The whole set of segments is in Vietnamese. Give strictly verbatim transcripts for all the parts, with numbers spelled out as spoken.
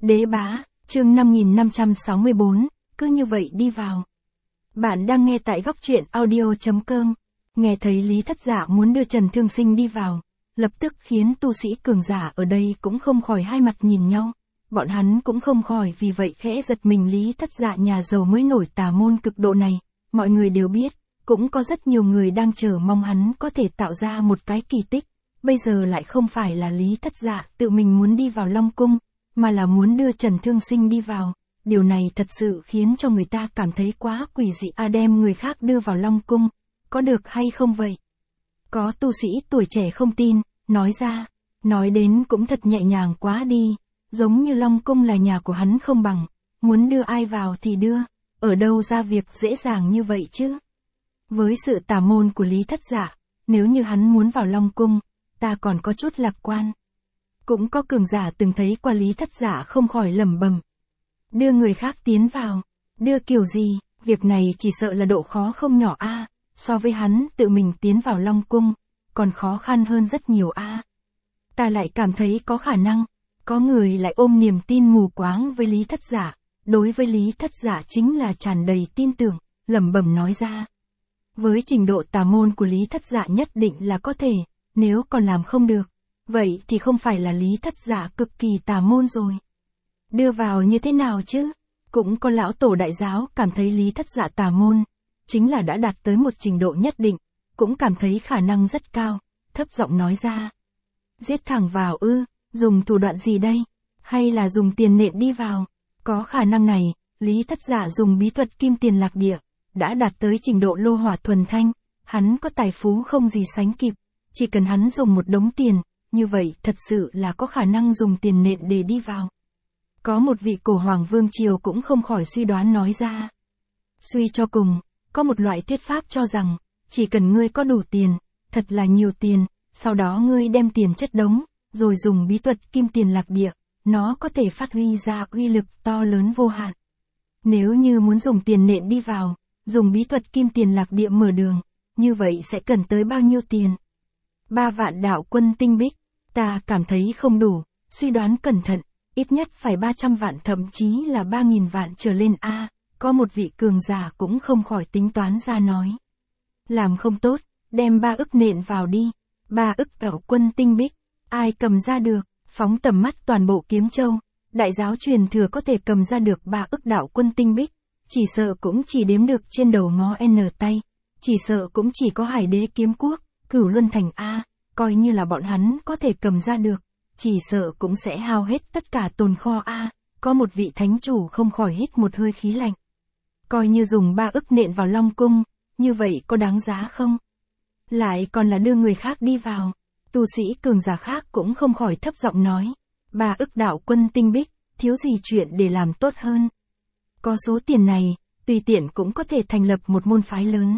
Đế bá, chương năm nghìn năm trăm sáu mươi bốn, cứ như vậy đi vào. Bạn đang nghe tại góc truyện audio.com. Nghe thấy Lý Thất Dạ muốn đưa Trần Thương Sinh đi vào, lập tức khiến tu sĩ cường giả ở đây cũng không khỏi hai mặt nhìn nhau. Bọn hắn cũng không khỏi vì vậy khẽ giật mình. Lý Thất Dạ nhà giàu mới nổi tà môn cực độ này, mọi người đều biết, cũng có rất nhiều người đang chờ mong hắn có thể tạo ra một cái kỳ tích. Bây giờ lại không phải là Lý Thất Dạ tự mình muốn đi vào Long Cung, mà là muốn đưa Trần Thương Sinh đi vào. Điều này thật sự khiến cho người ta cảm thấy quá quỷ dị. À, đem người khác đưa vào Long Cung, có được hay không vậy? Có tu sĩ tuổi trẻ không tin, nói ra, nói đến cũng thật nhẹ nhàng quá đi, giống như Long Cung là nhà của hắn không bằng, muốn đưa ai vào thì đưa, ở đâu ra việc dễ dàng như vậy chứ? Với sự tà môn của Lý Thất Dạ, nếu như hắn muốn vào Long Cung, ta còn có chút lạc quan. Cũng có cường giả từng thấy qua Lý Thất Dạ không khỏi lẩm bẩm. Đưa người khác tiến vào, đưa kiểu gì, việc này chỉ sợ là độ khó không nhỏ a, à, so với hắn tự mình tiến vào Long Cung, còn khó khăn hơn rất nhiều a. À. Ta lại cảm thấy có khả năng, có người lại ôm niềm tin mù quáng với Lý Thất Dạ, đối với Lý Thất Dạ chính là tràn đầy tin tưởng, lẩm bẩm nói ra. Với trình độ tà môn của Lý Thất Dạ nhất định là có thể, nếu còn làm không được, vậy thì không phải là Lý Thất Dạ cực kỳ tà môn rồi. Đưa vào như thế nào chứ? Cũng có lão tổ đại giáo cảm thấy Lý Thất Dạ tà môn, chính là đã đạt tới một trình độ nhất định, cũng cảm thấy khả năng rất cao, thấp giọng nói ra. Giết thẳng vào ư, dùng thủ đoạn gì đây? Hay là dùng tiền nện đi vào? Có khả năng này, Lý Thất Dạ dùng bí thuật kim tiền lạc địa, đã đạt tới trình độ lô hỏa thuần thanh, hắn có tài phú không gì sánh kịp, chỉ cần hắn dùng một đống tiền, như vậy thật sự là có khả năng dùng tiền nện để đi vào. Có một vị cổ hoàng vương triều cũng không khỏi suy đoán nói ra. Suy cho cùng, có một loại thuyết pháp cho rằng, chỉ cần ngươi có đủ tiền, thật là nhiều tiền, sau đó ngươi đem tiền chất đống, rồi dùng bí thuật kim tiền lạc địa, nó có thể phát huy ra uy lực to lớn vô hạn. Nếu như muốn dùng tiền nện đi vào, dùng bí thuật kim tiền lạc địa mở đường, như vậy sẽ cần tới bao nhiêu tiền? Ba vạn đạo quân tinh bích, ta cảm thấy không đủ, suy đoán cẩn thận, ít nhất phải ba trăm vạn thậm chí là ba nghìn vạn trở lên a. À, có một vị cường giả cũng không khỏi tính toán ra nói. Làm không tốt, đem ba ức nện vào đi, ba ức đạo quân tinh bích, ai cầm ra được, phóng tầm mắt toàn bộ Kiếm Châu, đại giáo truyền thừa có thể cầm ra được ba ức đạo quân tinh bích, chỉ sợ cũng chỉ đếm được trên đầu ngón n tay, chỉ sợ cũng chỉ có Hải Đế Kiếm Quốc, Cửu Luân Thành a, coi như là bọn hắn có thể cầm ra được, chỉ sợ cũng sẽ hao hết tất cả tồn kho a. Có một vị thánh chủ không khỏi hít một hơi khí lạnh. Coi như dùng ba ức nện vào Long Cung, như vậy có đáng giá không? Lại còn là đưa người khác đi vào. Tu sĩ cường giả khác cũng không khỏi thấp giọng nói. Ba ức đạo quân tinh bích, thiếu gì chuyện để làm tốt hơn. Có số tiền này, tùy tiện cũng có thể thành lập một môn phái lớn.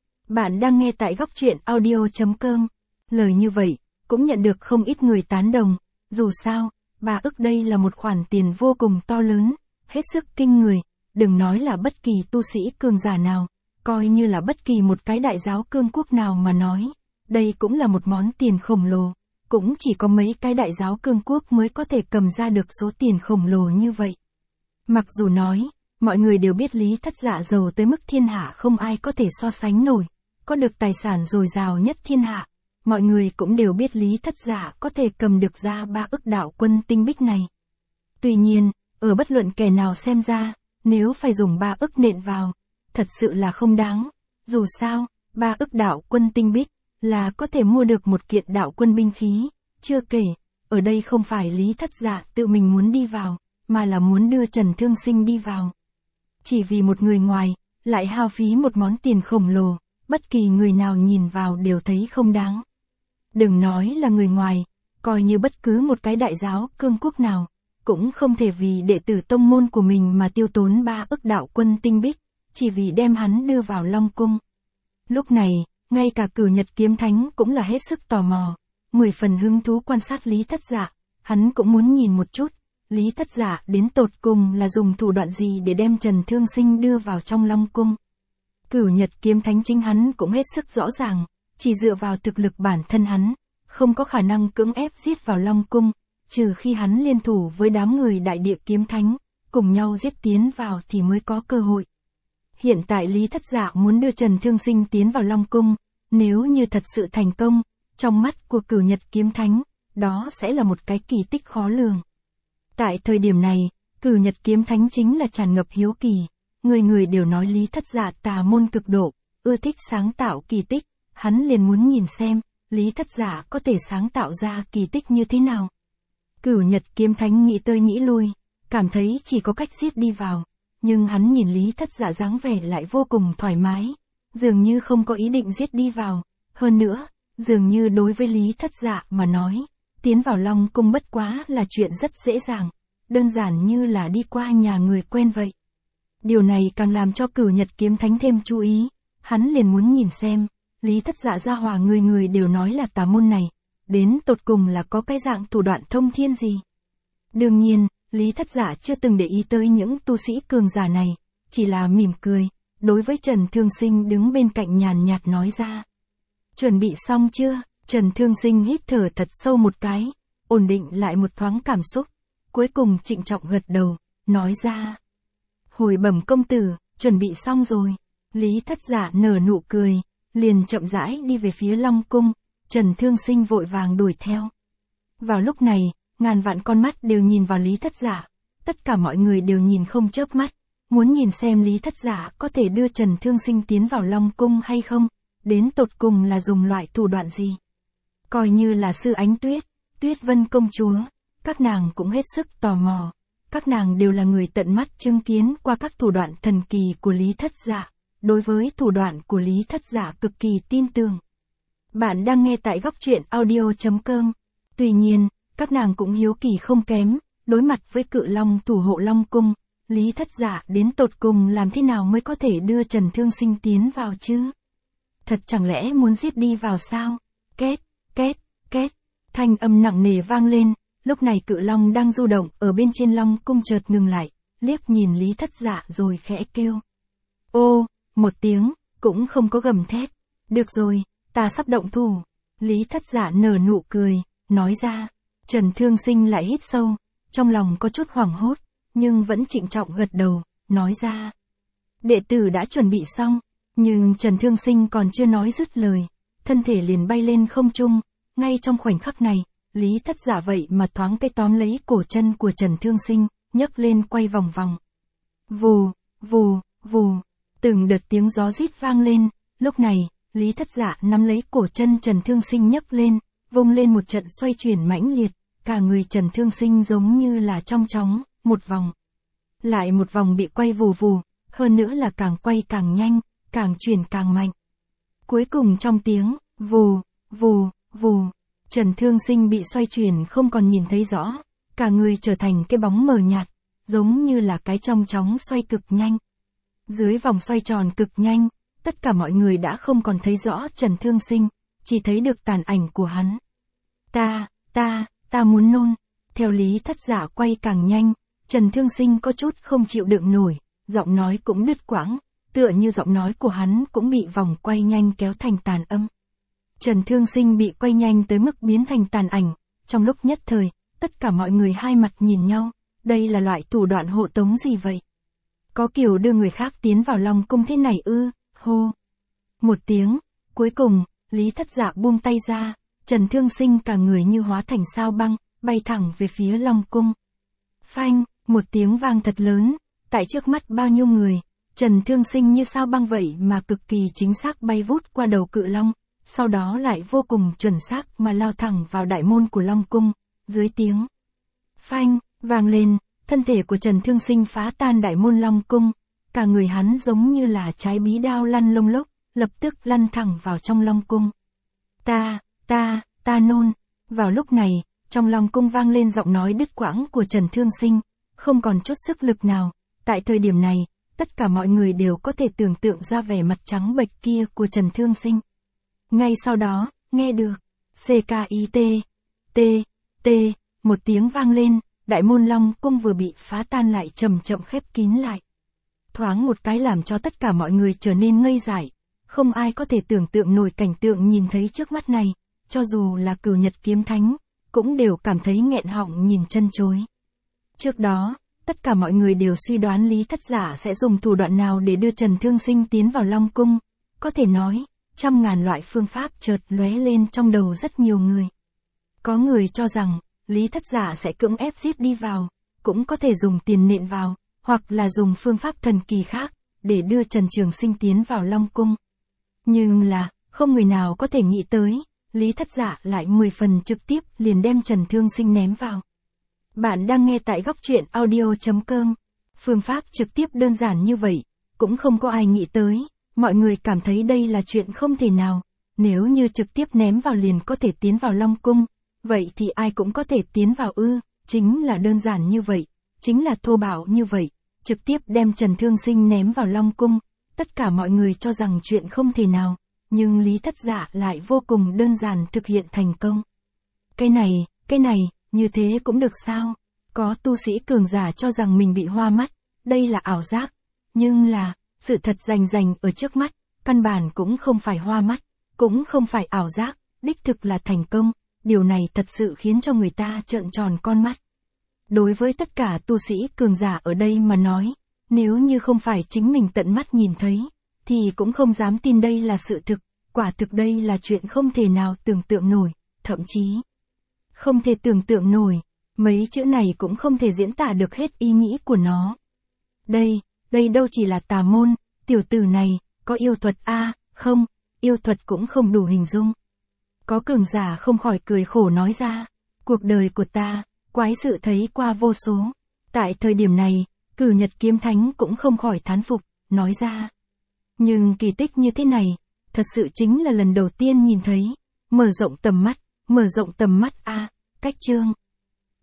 Bạn đang nghe tại góc truyện audio.com. Lời như vậy, cũng nhận được không ít người tán đồng. Dù sao, ba ức đây là một khoản tiền vô cùng to lớn, hết sức kinh người. Đừng nói là bất kỳ tu sĩ cường giả nào, coi như là bất kỳ một cái đại giáo cương quốc nào mà nói. Đây cũng là một món tiền khổng lồ, cũng chỉ có mấy cái đại giáo cương quốc mới có thể cầm ra được số tiền khổng lồ như vậy. Mặc dù nói, mọi người đều biết Lý Thất Dạ giàu tới mức thiên hạ không ai có thể so sánh nổi, có được tài sản dồi dào nhất thiên hạ. Mọi người cũng đều biết Lý Thất Dạ có thể cầm được ra ba ức đạo quân tinh bích này. Tuy nhiên, ở bất luận kẻ nào xem ra, nếu phải dùng ba ức nện vào, thật sự là không đáng. Dù sao, ba ức đạo quân tinh bích là có thể mua được một kiện đạo quân binh khí. Chưa kể, ở đây không phải Lý Thất Dạ tự mình muốn đi vào, mà là muốn đưa Trần Thương Sinh đi vào. Chỉ vì một người ngoài, lại hao phí một món tiền khổng lồ, bất kỳ người nào nhìn vào đều thấy không đáng. Đừng nói là người ngoài, coi như bất cứ một cái đại giáo cương quốc nào, cũng không thể vì đệ tử tông môn của mình mà tiêu tốn ba ức đạo quân tinh bích, chỉ vì đem hắn đưa vào Long Cung. Lúc này, ngay cả Cửu Nhật Kiếm Thánh cũng là hết sức tò mò, mười phần hứng thú quan sát Lý Thất Dạ, hắn cũng muốn nhìn một chút, Lý Thất Dạ đến tột cùng là dùng thủ đoạn gì để đem Trần Thương Sinh đưa vào trong Long Cung. Cửu Nhật Kiếm Thánh chính hắn cũng hết sức rõ ràng, chỉ dựa vào thực lực bản thân hắn, không có khả năng cưỡng ép giết vào Long Cung, trừ khi hắn liên thủ với đám người đại địa kiếm thánh, cùng nhau giết tiến vào thì mới có cơ hội. Hiện tại Lý Thất Dạ muốn đưa Trần Thương Sinh tiến vào Long Cung, nếu như thật sự thành công, trong mắt của Cửu Nhật kiếm thánh, đó sẽ là một cái kỳ tích khó lường. Tại thời điểm này, Cửu Nhật kiếm thánh chính là tràn ngập hiếu kỳ, người người đều nói Lý Thất Dạ tà môn cực độ, ưa thích sáng tạo kỳ tích, hắn liền muốn nhìn xem, Lý Thất Dạ có thể sáng tạo ra kỳ tích như thế nào. Cửu Nhật kiếm thánh nghĩ tới nghĩ lui, cảm thấy chỉ có cách giết đi vào, nhưng hắn nhìn Lý Thất Dạ dáng vẻ lại vô cùng thoải mái, dường như không có ý định giết đi vào, hơn nữa, dường như đối với Lý Thất Dạ mà nói, tiến vào Long Cung bất quá là chuyện rất dễ dàng, đơn giản như là đi qua nhà người quen vậy. Điều này càng làm cho Cửu Nhật kiếm thánh thêm chú ý, hắn liền muốn nhìn xem, Lý Thất Dạ gia hòa người người đều nói là tà môn này, đến tột cùng là có cái dạng thủ đoạn thông thiên gì. Đương nhiên, Lý Thất Dạ chưa từng để ý tới những tu sĩ cường giả này, chỉ là mỉm cười, đối với Trần Thương Sinh đứng bên cạnh nhàn nhạt nói ra. Chuẩn bị xong chưa? Trần Thương Sinh hít thở thật sâu một cái, ổn định lại một thoáng cảm xúc, cuối cùng trịnh trọng gật đầu, nói ra. Hồi bẩm công tử, chuẩn bị xong rồi. Lý Thất Dạ nở nụ cười, liền chậm rãi đi về phía Long Cung, Trần Thương Sinh vội vàng đuổi theo. Vào lúc này, ngàn vạn con mắt đều nhìn vào Lý Thất Dạ, tất cả mọi người đều nhìn không chớp mắt, muốn nhìn xem Lý Thất Dạ có thể đưa Trần Thương Sinh tiến vào Long Cung hay không, đến tột cùng là dùng loại thủ đoạn gì. Coi như là Sư Ánh Tuyết, Tuyết Vân công chúa, các nàng cũng hết sức tò mò, các nàng đều là người tận mắt chứng kiến qua các thủ đoạn thần kỳ của Lý Thất Dạ, đối với thủ đoạn của Lý Thất Dạ cực kỳ tin tưởng. Bạn đang nghe tại góc truyện audio chấm com. Tuy nhiên, các nàng cũng hiếu kỳ không kém, đối mặt với Cự Long thủ hộ Long Cung, Lý Thất Dạ đến tột cùng làm thế nào mới có thể đưa Trần Thương Sinh tiến vào chứ? Thật chẳng lẽ muốn giết đi vào sao? Két, két, két, thanh âm nặng nề vang lên, lúc này Cự Long đang du động ở bên trên Long Cung chợt ngừng lại, liếc nhìn Lý Thất Dạ rồi khẽ kêu. Ô, một tiếng, cũng không có gầm thét. Được rồi, ta sắp động thủ. Lý Thất Dạ nở nụ cười, nói ra. Trần Thương Sinh lại hít sâu, trong lòng có chút hoảng hốt, nhưng vẫn trịnh trọng gật đầu, nói ra. Đệ tử đã chuẩn bị xong, nhưng Trần Thương Sinh còn chưa nói dứt lời, thân thể liền bay lên không trung, ngay trong khoảnh khắc này, Lý Thất Dạ vậy mà thoáng cái tóm lấy cổ chân của Trần Thương Sinh, nhấc lên quay vòng vòng. Vù, vù, vù, từng đợt tiếng gió rít vang lên, lúc này, Lý Thất Dạ nắm lấy cổ chân Trần Thương Sinh nhấc lên, vung lên một trận xoay chuyển mãnh liệt, cả người Trần Thương Sinh giống như là trong chóng, một vòng. Lại một vòng bị quay vù vù, hơn nữa là càng quay càng nhanh, càng chuyển càng mạnh. Cuối cùng trong tiếng, vù, vù, vù, Trần Thương Sinh bị xoay chuyển không còn nhìn thấy rõ, cả người trở thành cái bóng mờ nhạt, giống như là cái trong chóng xoay cực nhanh. Dưới vòng xoay tròn cực nhanh, tất cả mọi người đã không còn thấy rõ Trần Thương Sinh, chỉ thấy được tàn ảnh của hắn. Ta, ta, ta muốn nôn. Theo Lý Thất Dạ quay càng nhanh, Trần Thương Sinh có chút không chịu đựng nổi, giọng nói cũng đứt quãng, tựa như giọng nói của hắn cũng bị vòng quay nhanh kéo thành tàn âm. Trần Thương Sinh bị quay nhanh tới mức biến thành tàn ảnh, trong lúc nhất thời, tất cả mọi người hai mặt nhìn nhau, đây là loại thủ đoạn hộ tống gì vậy? Có kiểu đưa người khác tiến vào Long Cung thế này ư, hô. Một tiếng, cuối cùng, Lý Thất Dạ buông tay ra, Trần Thương Sinh cả người như hóa thành sao băng, bay thẳng về phía Long Cung. Phanh, một tiếng vang thật lớn, tại trước mắt bao nhiêu người, Trần Thương Sinh như sao băng vậy mà cực kỳ chính xác bay vút qua đầu Cự Long, sau đó lại vô cùng chuẩn xác mà lao thẳng vào đại môn của Long Cung, dưới tiếng phanh, vang lên, thân thể của Trần Thương Sinh phá tan đại môn Long Cung, cả người hắn giống như là trái bí đao lăn lông lốc, lập tức lăn thẳng vào trong Long Cung. Ta, ta, ta nôn. Vào lúc này, trong Long Cung vang lên giọng nói đứt quãng của Trần Thương Sinh, không còn chút sức lực nào. Tại thời điểm này, tất cả mọi người đều có thể tưởng tượng ra vẻ mặt trắng bệch kia của Trần Thương Sinh. Ngay sau đó, nghe được, xê ca i tê, T, T, một tiếng vang lên, đại môn Long Cung vừa bị phá tan lại chậm chậm khép kín lại. Thoáng một cái làm cho tất cả mọi người trở nên ngây dại, không ai có thể tưởng tượng nổi cảnh tượng nhìn thấy trước mắt này, cho dù là Cửu Nhật kiếm thánh, cũng đều cảm thấy nghẹn họng nhìn chân chối. Trước đó, tất cả mọi người đều suy đoán Lý Thất Giả sẽ dùng thủ đoạn nào để đưa Trần Thương Sinh tiến vào Long Cung. Có thể nói, trăm ngàn loại phương pháp chợt lóe lên trong đầu rất nhiều người. Có người cho rằng, Lý Thất Giả sẽ cưỡng ép giết đi vào, cũng có thể dùng tiền nện vào, hoặc là dùng phương pháp thần kỳ khác, để đưa Trần Trường Sinh tiến vào Long Cung. Nhưng là, không người nào có thể nghĩ tới, Lý Thất Giả lại mười phần trực tiếp liền đem Trần Thương Sinh ném vào. Bạn đang nghe tại góc truyện audio chấm com. Phương pháp trực tiếp đơn giản như vậy, cũng không có ai nghĩ tới, mọi người cảm thấy đây là chuyện không thể nào. Nếu như trực tiếp ném vào liền có thể tiến vào Long Cung, vậy thì ai cũng có thể tiến vào ư, chính là đơn giản như vậy, chính là thô bạo như vậy, trực tiếp đem Trần Thương Sinh ném vào Long Cung. Tất cả mọi người cho rằng chuyện không thể nào, nhưng Lý Thất Giả lại vô cùng đơn giản thực hiện thành công. Cái này, cái này, như thế cũng được sao? Có tu sĩ cường giả cho rằng mình bị hoa mắt, đây là ảo giác. Nhưng là, sự thật rành rành ở trước mắt, căn bản cũng không phải hoa mắt, cũng không phải ảo giác, đích thực là thành công. Điều này thật sự khiến cho người ta trợn tròn con mắt. Đối với tất cả tu sĩ cường giả ở đây mà nói, nếu như không phải chính mình tận mắt nhìn thấy, thì cũng không dám tin đây là sự thực, quả thực đây là chuyện không thể nào tưởng tượng nổi, thậm chí không thể tưởng tượng nổi, mấy chữ này cũng không thể diễn tả được hết ý nghĩ của nó. Đây, đây đâu chỉ là tà môn, tiểu tử này, có yêu thuật a à, không, yêu thuật cũng không đủ hình dung. Có cường giả không khỏi cười khổ nói ra, cuộc đời của ta, quái sự thấy qua vô số. Tại thời điểm này, Cử Nhật Kiếm Thánh cũng không khỏi thán phục, nói ra. Nhưng kỳ tích như thế này, thật sự chính là lần đầu tiên nhìn thấy, mở rộng tầm mắt, mở rộng tầm mắt a, cách chương.